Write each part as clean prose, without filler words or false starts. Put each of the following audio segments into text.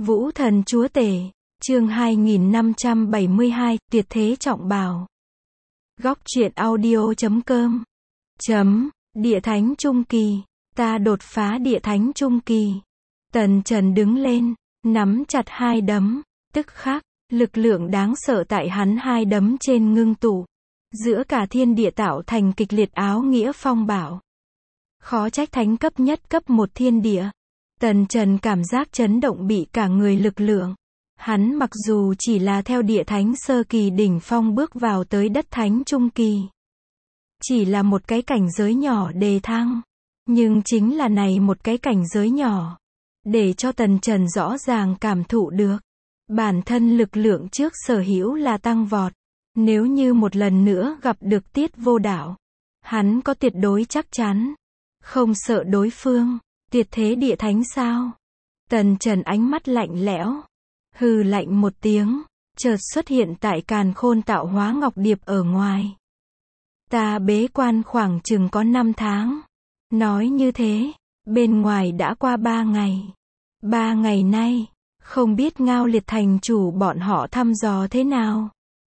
Vũ thần chúa tể, chương 2572, tuyệt thế trọng bào. Góc truyện audio.com. Địa thánh trung kỳ, ta đột phá địa thánh trung kỳ. Tần Trần đứng lên, nắm chặt hai đấm, tức khắc, lực lượng đáng sợ tại hắn hai đấm trên ngưng tụ. Giữa cả thiên địa tạo thành kịch liệt áo nghĩa phong bảo. Khó trách thánh cấp nhất cấp một thiên địa. Tần Trần cảm giác chấn động bị cả người lực lượng. Hắn mặc dù chỉ là theo địa thánh sơ kỳ đỉnh phong bước vào tới đất thánh trung kỳ. Chỉ là một cái cảnh giới nhỏ đề thăng. Nhưng chính là này một cái cảnh giới nhỏ. Để cho Tần Trần rõ ràng cảm thụ được. Bản thân lực lượng trước sở hữu là tăng vọt. Nếu như một lần nữa gặp được Tiết Vô Đạo. Hắn có tuyệt đối chắc chắn. Không sợ đối phương. Tuyệt thế địa thánh sao? Tần Trần ánh mắt lạnh lẽo. Hừ lạnh một tiếng. Chợt xuất hiện tại Càn Khôn tạo hóa ngọc điệp ở ngoài. Ta bế quan khoảng chừng có 5 tháng. Nói như thế. Bên ngoài đã qua 3 ngày. 3 ngày nay. Không biết Ngao Liệt thành chủ bọn họ thăm dò thế nào.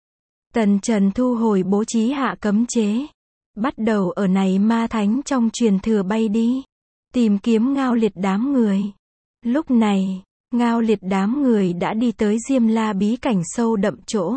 Tần Trần thu hồi bố trí hạ cấm chế. Bắt đầu ở này ma thánh trong truyền thừa bay đi. Tìm kiếm Ngao Liệt đám người. Lúc này, Ngao Liệt đám người đã đi tới Diêm La bí cảnh sâu đậm chỗ.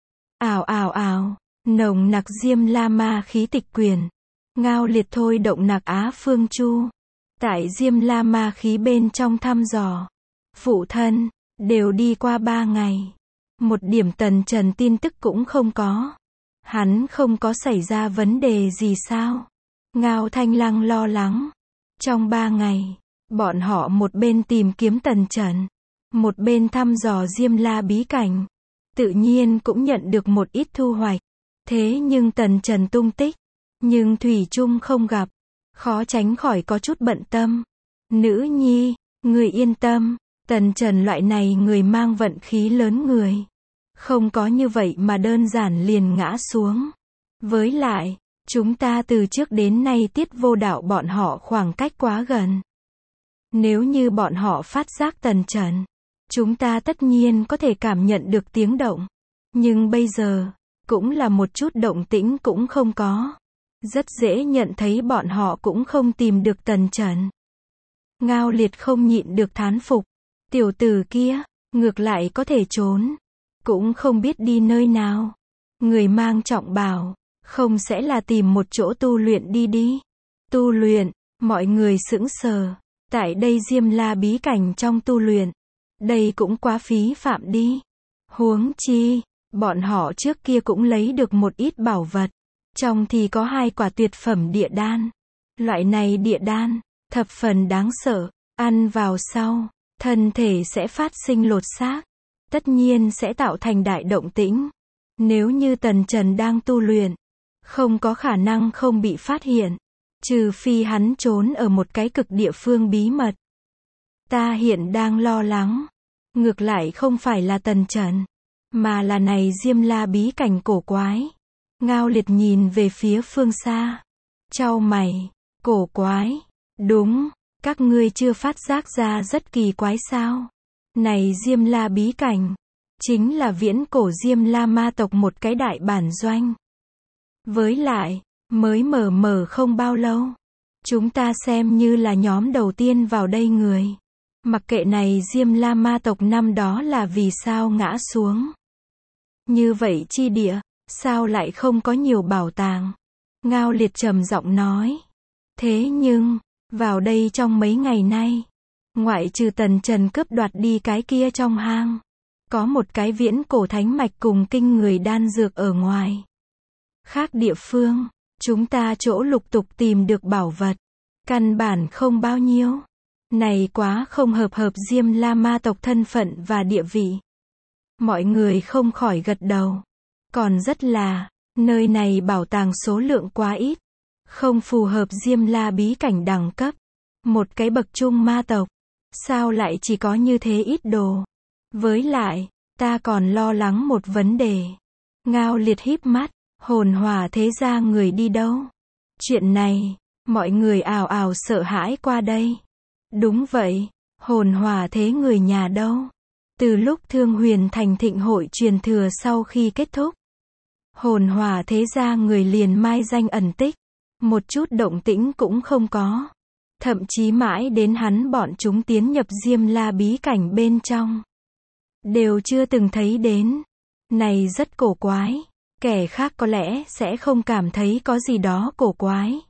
Ào ào ào, nồng nặc Diêm La ma khí tịch quyền. Ngao Liệt thôi động nặc Á Phương Chu. Tại Diêm La ma khí bên trong thăm dò. Phụ thân, đều đi qua 3 ngày. Một điểm Tần Trần tin tức cũng không có. Hắn không có xảy ra vấn đề gì sao? Ngao Thanh Lăng lo lắng. Trong 3 ngày, bọn họ một bên tìm kiếm Tần Trần, một bên thăm dò Diêm La bí cảnh. Tự nhiên cũng nhận được một ít thu hoạch. Thế nhưng Tần Trần tung tích, nhưng thủy chung không gặp. Khó tránh khỏi có chút bận tâm. Nữ nhi, người yên tâm, Tần Trần loại này người mang vận khí lớn người. Không có như vậy mà đơn giản liền ngã xuống. Với lại, chúng ta từ trước đến nay Tiết Vô Đạo bọn họ khoảng cách quá gần. Nếu như bọn họ phát giác Tần Trần, chúng ta tất nhiên có thể cảm nhận được tiếng động. Nhưng bây giờ, cũng là một chút động tĩnh cũng không có. Rất dễ nhận thấy bọn họ cũng không tìm được Tần Trần. Ngao Liệt không nhịn được thán phục. Tiểu tử kia, ngược lại có thể trốn. Cũng không biết đi nơi nào. Người mang trọng bào, không sẽ là tìm một chỗ tu luyện đi. Tu luyện, mọi người sững sờ. Tại đây Diêm La bí cảnh trong tu luyện. Đây cũng quá phí phạm đi. Huống chi, bọn họ trước kia cũng lấy được một ít bảo vật. Trong thì có 2 quả tuyệt phẩm địa đan. Loại này địa đan, thập phần đáng sợ. Ăn vào sau, thân thể sẽ phát sinh lột xác. Tất nhiên sẽ tạo thành đại động tĩnh. Nếu như Tần Trần đang tu luyện, không có khả năng không bị phát hiện. Trừ phi hắn trốn ở một cái cực địa phương bí mật. Ta hiện đang lo lắng. Ngược lại không phải là Tần Trần, mà là này Diêm La bí cảnh cổ quái. Ngao Liệt nhìn về phía phương xa. Chau mày, cổ quái. Đúng, các ngươi chưa phát giác ra rất kỳ quái sao? Này Diêm La bí cảnh, chính là viễn cổ Diêm La ma tộc một cái đại bản doanh. Với lại, mới mở không bao lâu. Chúng ta xem như là nhóm đầu tiên vào đây người. Mặc kệ này Diêm La ma tộc năm đó là vì sao ngã xuống. Như vậy chi địa, sao lại không có nhiều bảo tàng? Ngao Liệt trầm giọng nói. Thế nhưng, vào đây trong mấy ngày nay, ngoại trừ Tần Trần cướp đoạt đi cái kia trong hang, có một cái viễn cổ thánh mạch cùng kinh người đan dược ở ngoài. Khác địa phương, chúng ta chỗ lục tục tìm được bảo vật, căn bản không bao nhiêu. Này quá không hợp Diêm La ma tộc thân phận và địa vị. Mọi người không khỏi gật đầu. Còn rất là, nơi này bảo tàng số lượng quá ít. Không phù hợp Diêm La bí cảnh đẳng cấp. Một cái bậc trung ma tộc. Sao lại chỉ có như thế ít đồ? Với lại, ta còn lo lắng một vấn đề. Ngao Liệt híp mắt, hồn hỏa thế gia người đi đâu? Chuyện này, mọi người ào ào sợ hãi qua đây. Đúng vậy, hồn hỏa thế người nhà đâu? Từ lúc Thương Huyền Thành thịnh hội truyền thừa sau khi kết thúc, Hồn Hỏa thế gia người liền mai danh ẩn tích, một chút động tĩnh cũng không có. Thậm chí mãi đến hắn bọn chúng tiến nhập Diêm La bí cảnh bên trong, đều chưa từng thấy đến. Này rất cổ quái. Kẻ khác có lẽ sẽ không cảm thấy có gì đó cổ quái.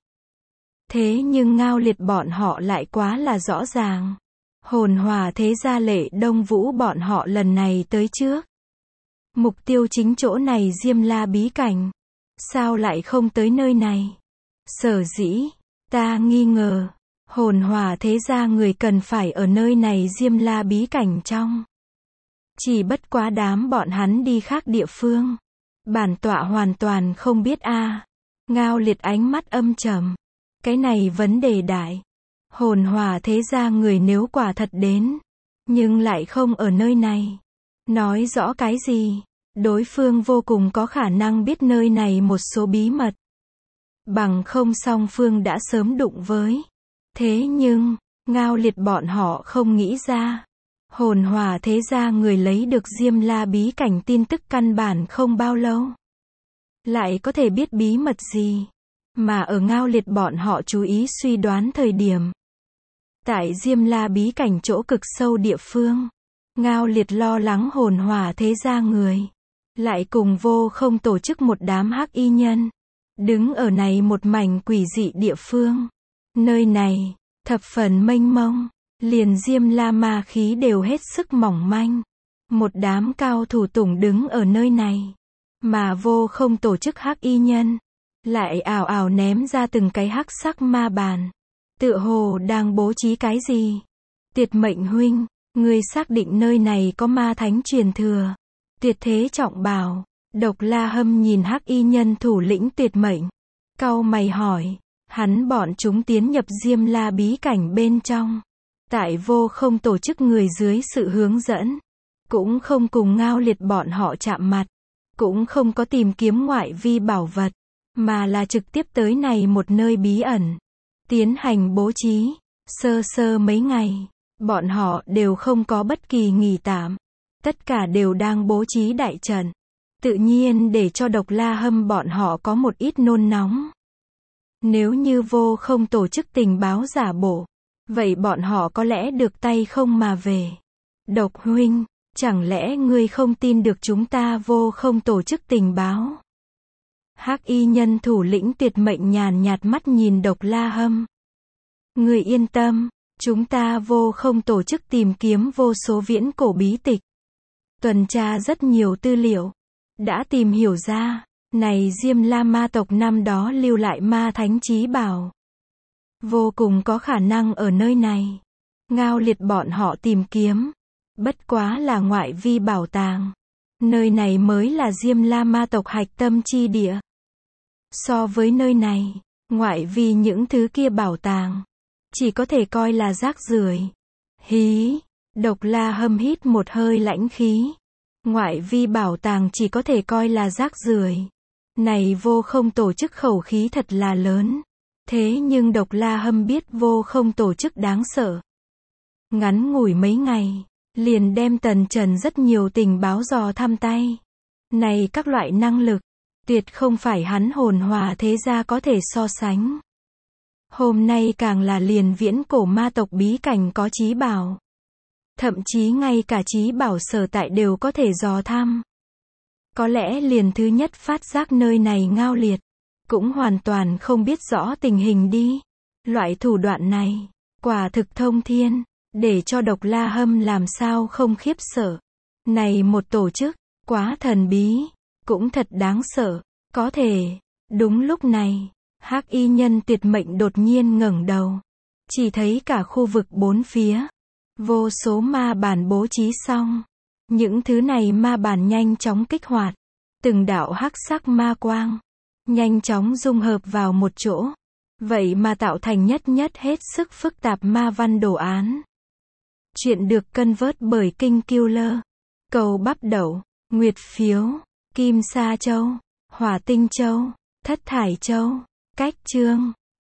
Thế nhưng Ngao Liệt bọn họ lại quá là rõ ràng. Hồn Hỏa thế gia Lệ Đông Vũ bọn họ lần này tới trước. Mục tiêu chính chỗ này Diêm La bí cảnh. Sao lại không tới nơi này? Sở dĩ, ta nghi ngờ, Hồn Hỏa thế gia người cần phải ở nơi này Diêm La bí cảnh trong. Chỉ bất quá đám bọn hắn đi khác địa phương. Bản tọa hoàn toàn không biết a. Ngao Liệt ánh mắt âm trầm. Cái này vấn đề đại. Hồn Hỏa thế gia người nếu quả thật đến, nhưng lại không ở nơi này. Nói rõ cái gì? Đối phương vô cùng có khả năng biết nơi này một số bí mật. Bằng không song phương đã sớm đụng với. Thế nhưng, Ngao Liệt bọn họ không nghĩ ra. Hồn Hỏa thế gia người lấy được Diêm La bí cảnh tin tức căn bản không bao lâu. Lại có thể biết bí mật gì? Mà ở Ngao Liệt bọn họ chú ý suy đoán thời điểm. Tại Diêm La bí cảnh chỗ cực sâu địa phương, Ngao Liệt lo lắng Hồn Hỏa thế gia người. Lại cùng Vô Không tổ chức một đám hắc y nhân. Đứng ở này một mảnh quỷ dị địa phương. Nơi này, thập phần mênh mông. Liền Diêm La ma khí đều hết sức mỏng manh. Một đám cao thủ tủng đứng ở nơi này. Mà Vô Không tổ chức hắc y nhân. Lại ào ào ném ra từng cái hắc sắc ma bàn. Tựa hồ đang bố trí cái gì? Tuyệt Mệnh huynh, ngươi xác định nơi này có ma thánh truyền thừa. Tuyệt thế trọng bảo. Độc La Hâm nhìn hắc y nhân thủ lĩnh Tuyệt Mệnh. Cau mày hỏi. Hắn bọn chúng tiến nhập Diêm La bí cảnh bên trong. Tại Vô Không tổ chức người dưới sự hướng dẫn. Cũng không cùng Ngao Liệt bọn họ chạm mặt. Cũng không có tìm kiếm ngoại vi bảo vật. Mà là trực tiếp tới này một nơi bí ẩn. Tiến hành bố trí. Sơ sơ mấy ngày. Bọn họ đều không có bất kỳ nghỉ tạm. Tất cả đều đang bố trí đại trận. Tự nhiên để cho Độc La Hâm bọn họ có một ít nôn nóng. Nếu như Vô Không tổ chức tình báo giả bộ, vậy bọn họ có lẽ được tay không mà về. Độc huynh, chẳng lẽ ngươi không tin được chúng ta Vô Không tổ chức tình báo? Hắc y nhân thủ lĩnh Tuyệt Mệnh nhàn nhạt mắt nhìn Độc La Hâm. Ngươi yên tâm, chúng ta Vô Không tổ chức tìm kiếm vô số viễn cổ bí tịch. Tuần tra rất nhiều tư liệu. Đã tìm hiểu ra, này Diêm La ma tộc năm đó lưu lại ma thánh chí bảo. Vô cùng có khả năng ở nơi này. Ngao Liệt bọn họ tìm kiếm. Bất quá là ngoại vi bảo tàng. Nơi này mới là Diêm La ma tộc hạch tâm chi địa. So với nơi này, ngoại vi những thứ kia bảo tàng, chỉ có thể coi là rác rưởi. Hí, Độc La Hâm hít một hơi lãnh khí. Ngoại vi bảo tàng chỉ có thể coi là rác rưởi. Này Vô Không tổ chức khẩu khí thật là lớn. Thế nhưng Độc La Hâm biết Vô Không tổ chức đáng sợ. Ngắn ngủi mấy ngày, liền đem Tần Trần rất nhiều tình báo dò thăm tay. Này các loại năng lực, tuyệt không phải hắn Hồn Hỏa thế gia có thể so sánh. Hôm nay càng là liền viễn cổ ma tộc bí cảnh có chí bảo. Thậm chí ngay cả chí bảo sở tại đều có thể dò thăm. Có lẽ liền thứ nhất phát giác nơi này Ngao Liệt. Cũng hoàn toàn không biết rõ tình hình đi. Loại thủ đoạn này, quả thực thông thiên. Để cho Độc La Hâm làm sao không khiếp sợ. Này một tổ chức, quá thần bí. Cũng thật đáng sợ. Có thể, đúng lúc này, hắc y nhân Tuyệt Mệnh đột nhiên ngẩng đầu. Chỉ thấy cả khu vực bốn phía. Vô số ma bản bố trí xong. Những thứ này ma bản nhanh chóng kích hoạt. Từng đạo hắc sắc ma quang. Nhanh chóng dung hợp vào một chỗ. Vậy mà tạo thành nhất hết sức phức tạp ma văn đồ án. Chuyện được cân vớt bởi Kinh Killer. Cầu bắp đậu, nguyệt phiếu, kim sa châu, hỏa tinh châu, thất thải châu, cách chương.